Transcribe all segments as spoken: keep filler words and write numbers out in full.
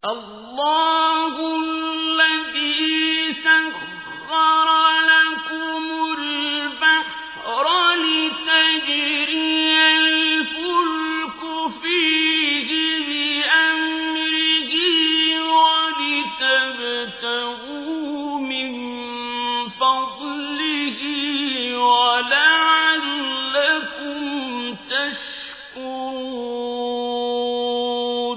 الله الذي سخر لكم البحر لتجري الفلك فيه بأمره ولتبتغوا من فضله ولعلكم تشكرون.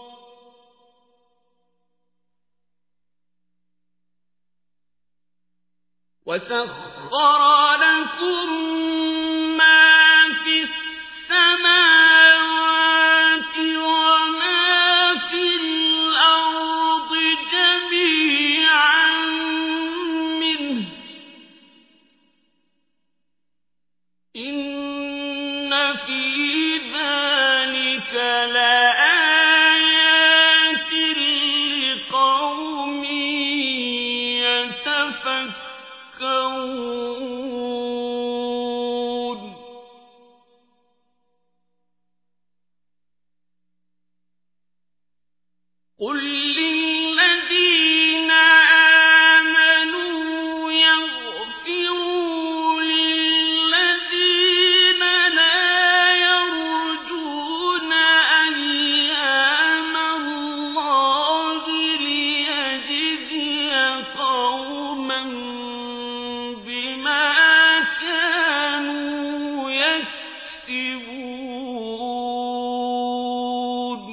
وسخر لكم ما في السماوات وما في الأرض جميعا منه إن في ذلك لآيات لقوم يتفكرون. قل للذين آمنوا يغفروا للذين لا يرجون أيام الله ليجزي قوما بما كانوا يكسبون.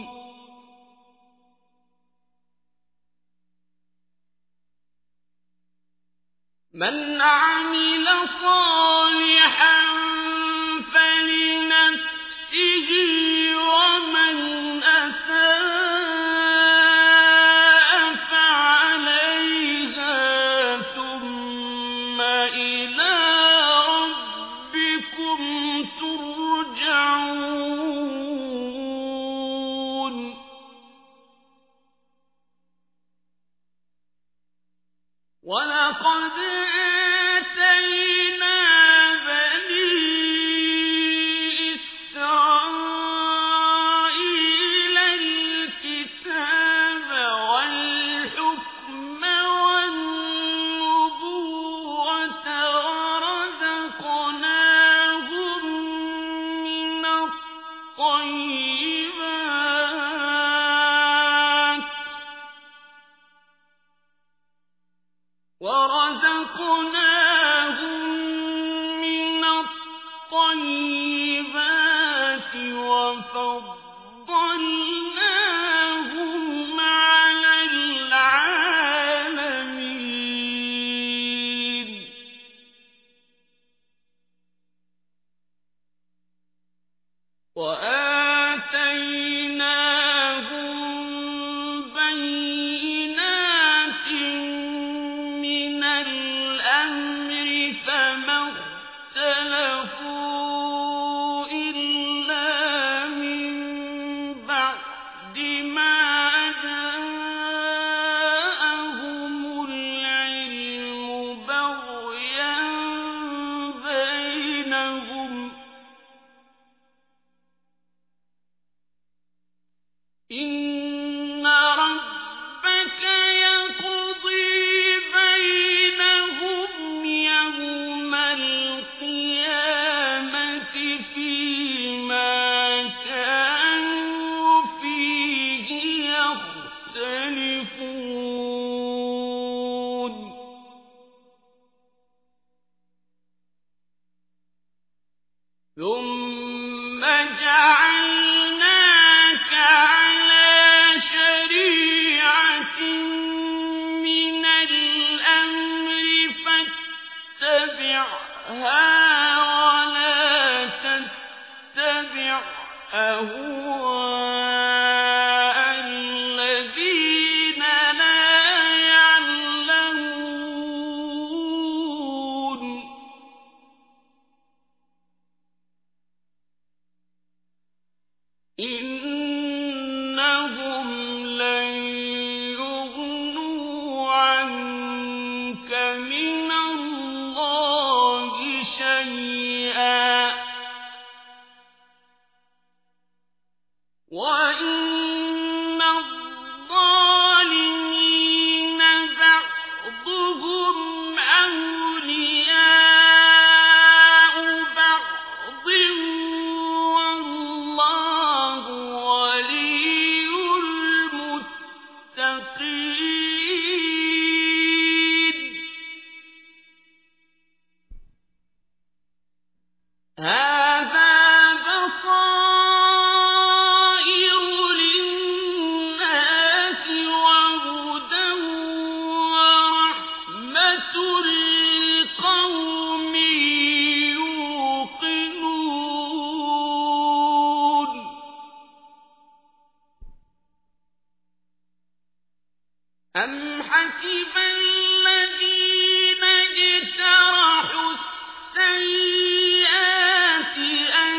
من عمل صالحا فلنفسه ومن أساء فعليها ثم إلى ربكم ترجعون. ولقد آتينا بني إسرائيل الكتاب والحكم والنبوة ورزقناهم من الطيبات ورزقناهم أَمْ حَسِبَ الَّذِينَ اجْتَرَحُوا السَّيِّئَاتِ أَن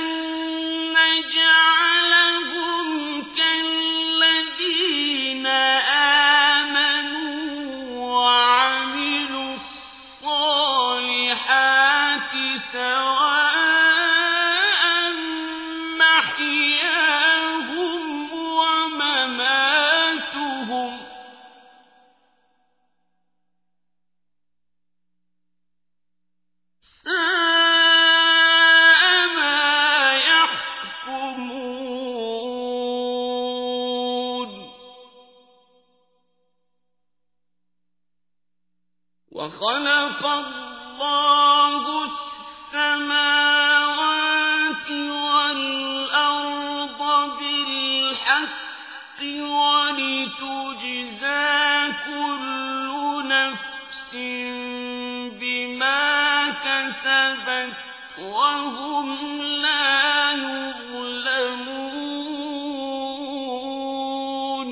نَّجْعَلَهُمْ كَالَّذِينَ آمَنُوا وَعَمِلُوا الصَّالِحَاتِ سَوَاءً مَّحْيَاهُمْ وَمَمَاتُهُمْ ۚ سَاءَ مَا يَحْكُمُونَ. وَخَلَقَ اللَّهُ السَّمَاوَاتِ وَالْأَرْضَ بِالْحَقِّ وَلِتُجْزَىٰ كُلُّ نَفْسٍ بِمَا كَسَبَتْ وَهُمْ لَا يُظْلَمُونَ.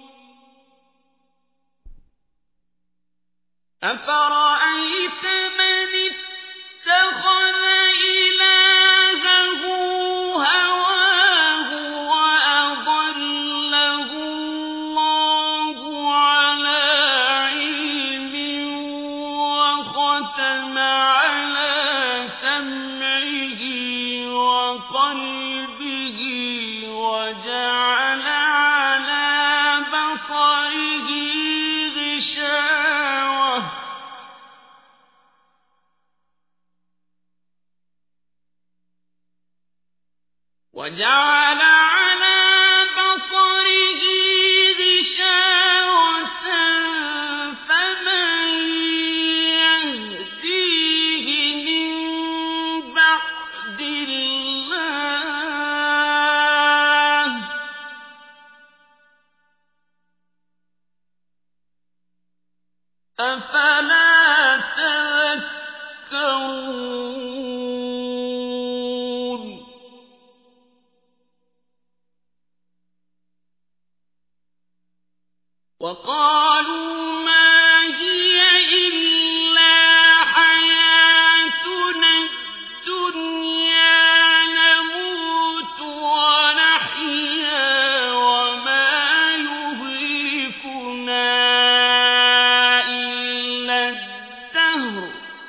أَفَرَأَيْتَ مَنِ اتَّخَذَ إِلَٰهَهُ هَوَاهُ وَأَضَلَّهُ اللَّهُ عَلَىٰ عِلْمٍ وَخَتَمَ عَلَىٰ سَمْعِهِ وَقَلْبِهِ وَجَعَلَ عَلَىٰ بَصَرِهِ غِشَاوَةً وَجَعَلَ عَلَىٰ بَصَرِهِ غِشَاوَةً فَمَن يَهْدِيهِ مِن بَعْدِ اللَّهِ ۚ أَفَلَا تَذَكَّرُونَ. وَقَالُوا مَا هِيَ إِلَّا حَيَاتُنَا الدُّنْيَا نَمُوتُ وَنَحْيَا وَمَا يُهْلِكُنَا إِلَّا الدَّهْرُ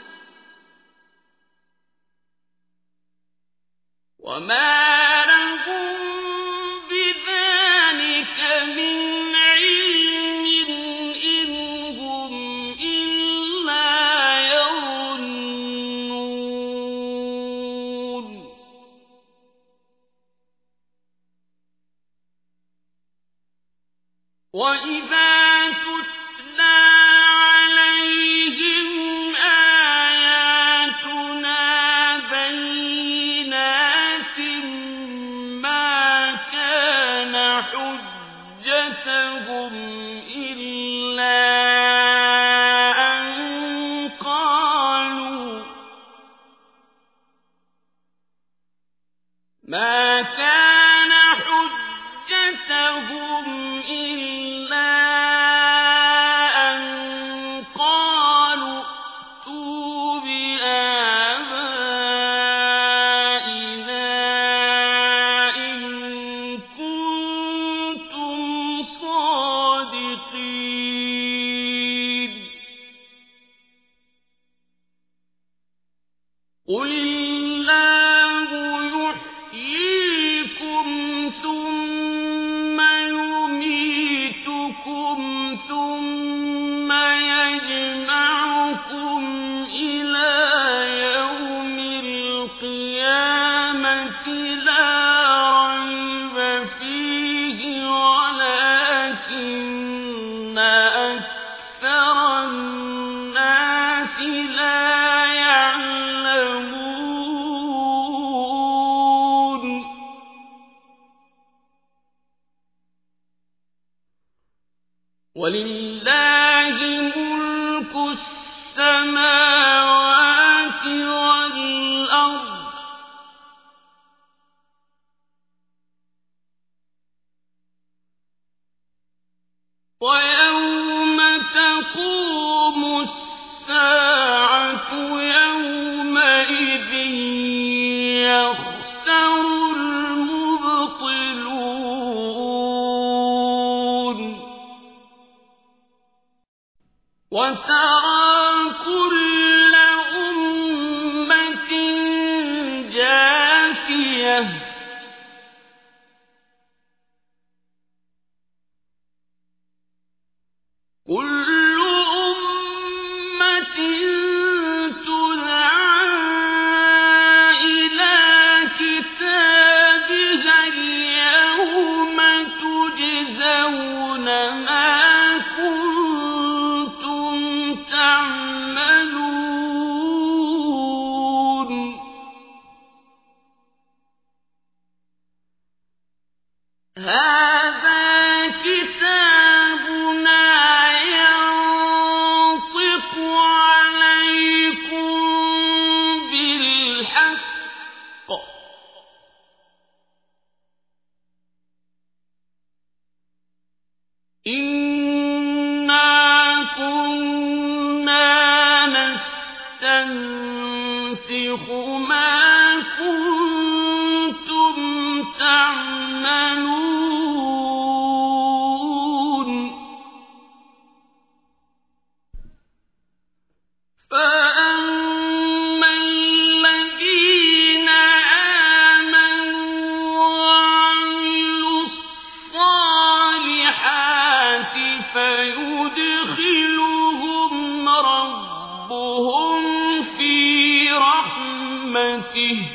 وَمَا لَهُم بِذَٰلِكَ مِنْ عِلْمٍ إِنْ هُمْ إِلَّا يَظُنُّونَ. وَإِذَا تُتْلَىٰ عَلَيْهِمْ آيَاتُنَا بَيِّنَاتٍ مَّا كَانَ حُجَّتَهُمْ إِلَّا أَن قَالُوا مَا كَانَ حُجَّتَهُمْ إِلَّا أَن قَالُوا ائْتُوا بِآبَائِنَا إِن كُنتُمْ صَادِقِينَ. قُلِ اللَّهُ يُحْيِيكُمْ ثُمَّ يُمِيتُكُمْ ثُمَّ يَجْمَعُكُمْ إِلَىٰ يَوْمِ الْقِيَامَةِ لَا رَيْبَ فِيهِ وَلَٰكِنَّ أَكْثَرَ النَّاسِ لَا يَعْلَمُونَ. وَلِلَّهِ مُلْكُ السَّمَاوَاتِ وَالْأَرْضِ ۚ وَيَوْمَ تقوم الساعة يومئذ يخسر المبطلون وترى كل أمة جاثية كل أمة تدعى إلى كتابها اليوم تجزون ما كنتم تعملون هذا كتابنا ينطق عليكم بالحق إنا كنا نستنسخ ما كنتم تعملون فأما الذين آمنوا وعملوا الصالحات فيدخلهم ربهم في رحمته